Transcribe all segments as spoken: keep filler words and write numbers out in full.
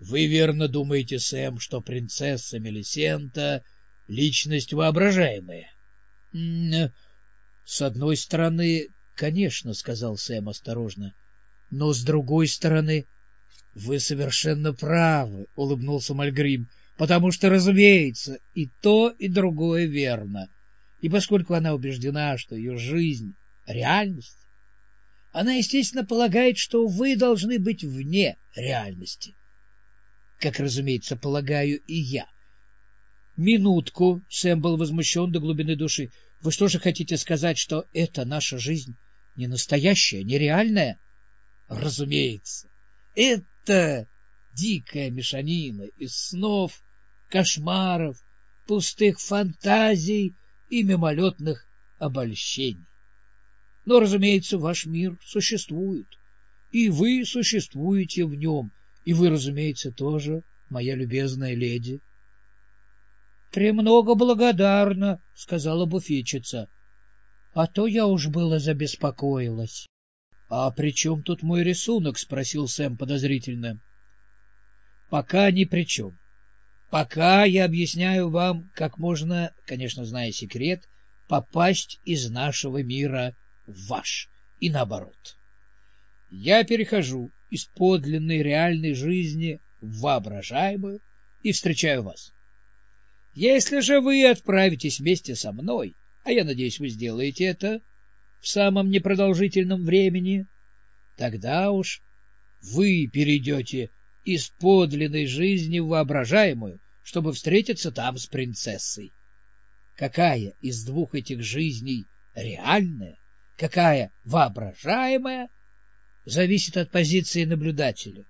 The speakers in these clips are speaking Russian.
Вы верно думаете, Сэм, что принцесса Мелисента — личность воображаемая? — С одной стороны, конечно, — сказал Сэм осторожно, — но с другой стороны... — Вы совершенно правы, — улыбнулся Мальгрим, — потому что, разумеется, и то, и другое верно. И поскольку она убеждена, что ее жизнь — реальность, она, естественно, полагает, что вы должны быть вне реальности. Как, разумеется, полагаю и я. Минутку, Сэм был возмущен до глубины души. Вы что же хотите сказать, что это наша жизнь не настоящая, не реальная? Разумеется. Это дикая мешанина из снов, кошмаров, пустых фантазий и мимолетных обольщений. Но, разумеется, ваш мир существует, и вы существуете в нем, и вы, разумеется, тоже, моя любезная леди. — Премного благодарна, — сказала буфетчица, — а то я уж было забеспокоилась. — А при чем тут мой рисунок? — спросил Сэм подозрительно. — Пока ни при чем. Пока я объясняю вам, как можно, конечно, зная секрет, попасть из нашего мира в ваш и наоборот. Я перехожу из подлинной реальной жизни в воображаемую и встречаю вас. Если же вы отправитесь вместе со мной, а я надеюсь, вы сделаете это в самом непродолжительном времени, тогда уж вы перейдете из подлинной жизни в воображаемую, чтобы встретиться там с принцессой. Какая из двух этих жизней реальная, какая воображаемая, зависит от позиции наблюдателя.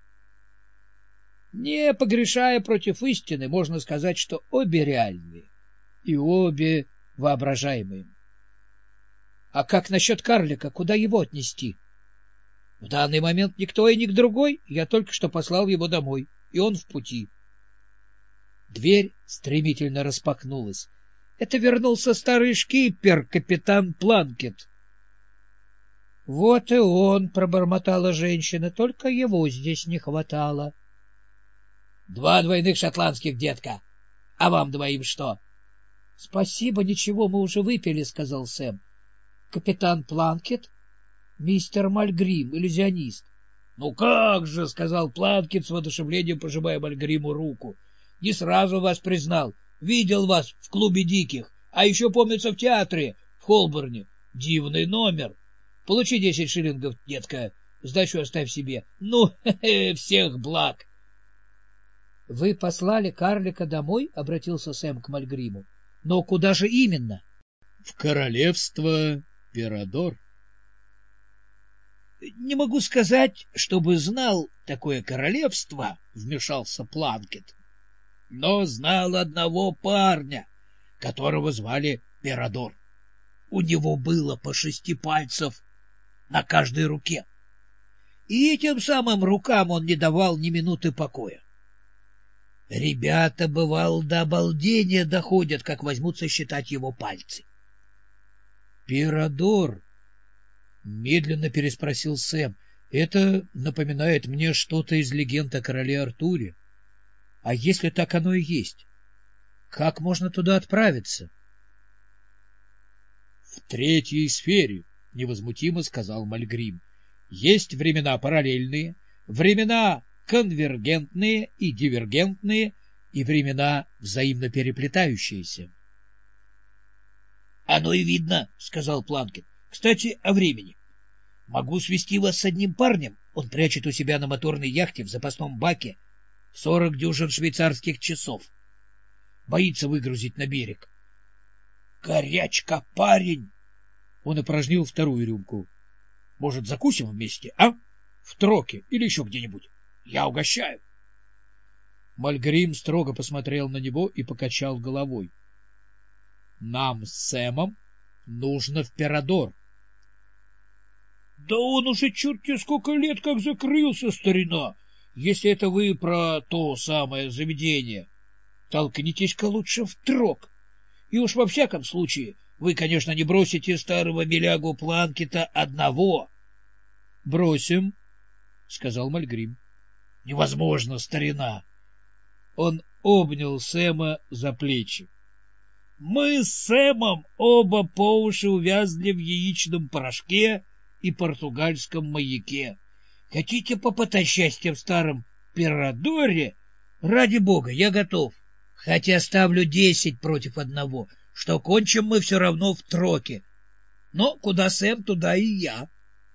Не погрешая против истины, можно сказать, что обе реальные и обе воображаемые. А как насчет карлика? Куда его отнести? В данный момент никто и ник другой, я только что послал его домой, и он в пути. Дверь стремительно распахнулась. Это вернулся старый шкипер, капитан Планкет. — Вот и он, — пробормотала женщина, — только его здесь не хватало. — Два двойных шотландских, детка. А вам двоим что? — Спасибо, ничего, мы уже выпили, — сказал Сэм. — Капитан Планкет, мистер Мальгрим, иллюзионист. — Ну как же, — сказал Планкет с воодушевлением, пожимая Мальгриму руку. — Не сразу вас признал. Видел вас в клубе диких, а еще, помнится, в театре в Холборне. Дивный номер. Получи десять шиллингов, детка. Сдачу оставь себе. Ну, хе-хе, всех благ. — Вы послали карлика домой? — обратился Сэм к Мальгриму. — Но куда же именно? — В королевство Пирадор. — Не могу сказать, чтобы знал такое королевство, — вмешался Планкет. — Но знал одного парня, которого звали Пирадор. У него было по шести пальцев на каждой руке. И этим самым рукам он не давал ни минуты покоя. Ребята, бывало, до обалдения доходят, как возьмутся считать его пальцы. — Пирадор? — медленно переспросил Сэм. — Это напоминает мне что-то из легенд о короле Артуре. А если так оно и есть, как можно туда отправиться? — В третьей сфере, — невозмутимо сказал Мальгрим. — Есть времена параллельные, времена конвергентные и дивергентные, и времена взаимно переплетающиеся. — Оно и видно, — сказал Планкет. — Кстати, о времени. Могу свести вас с одним парнем. Он прячет у себя на моторной яхте в запасном баке сорок дюжин швейцарских часов. Боится выгрузить на берег. — Горячка, парень! Он опорожнил вторую рюмку. — Может, закусим вместе, а? В Троке или еще где-нибудь. Я угощаю. Мальгрим строго посмотрел на него и покачал головой. — Нам с Сэмом нужно в Пирадор. — Да он уже черти сколько лет как закрылся, старина, если это вы про то самое заведение. Толкнитесь-ка лучше в Трок. И уж во всяком случае вы, конечно, не бросите старого милягу Планкета одного. — Бросим, — сказал Мальгрим. — Невозможно, старина. Он обнял Сэма за плечи. — Мы с Сэмом оба по уши увязли в яичном порошке и португальском маяке. Хотите попытать счастье в старом Пирадоре? Ради бога, я готов. Хотя ставлю десять против одного, что кончим мы все равно в Троке. Но куда Сэм, туда и я.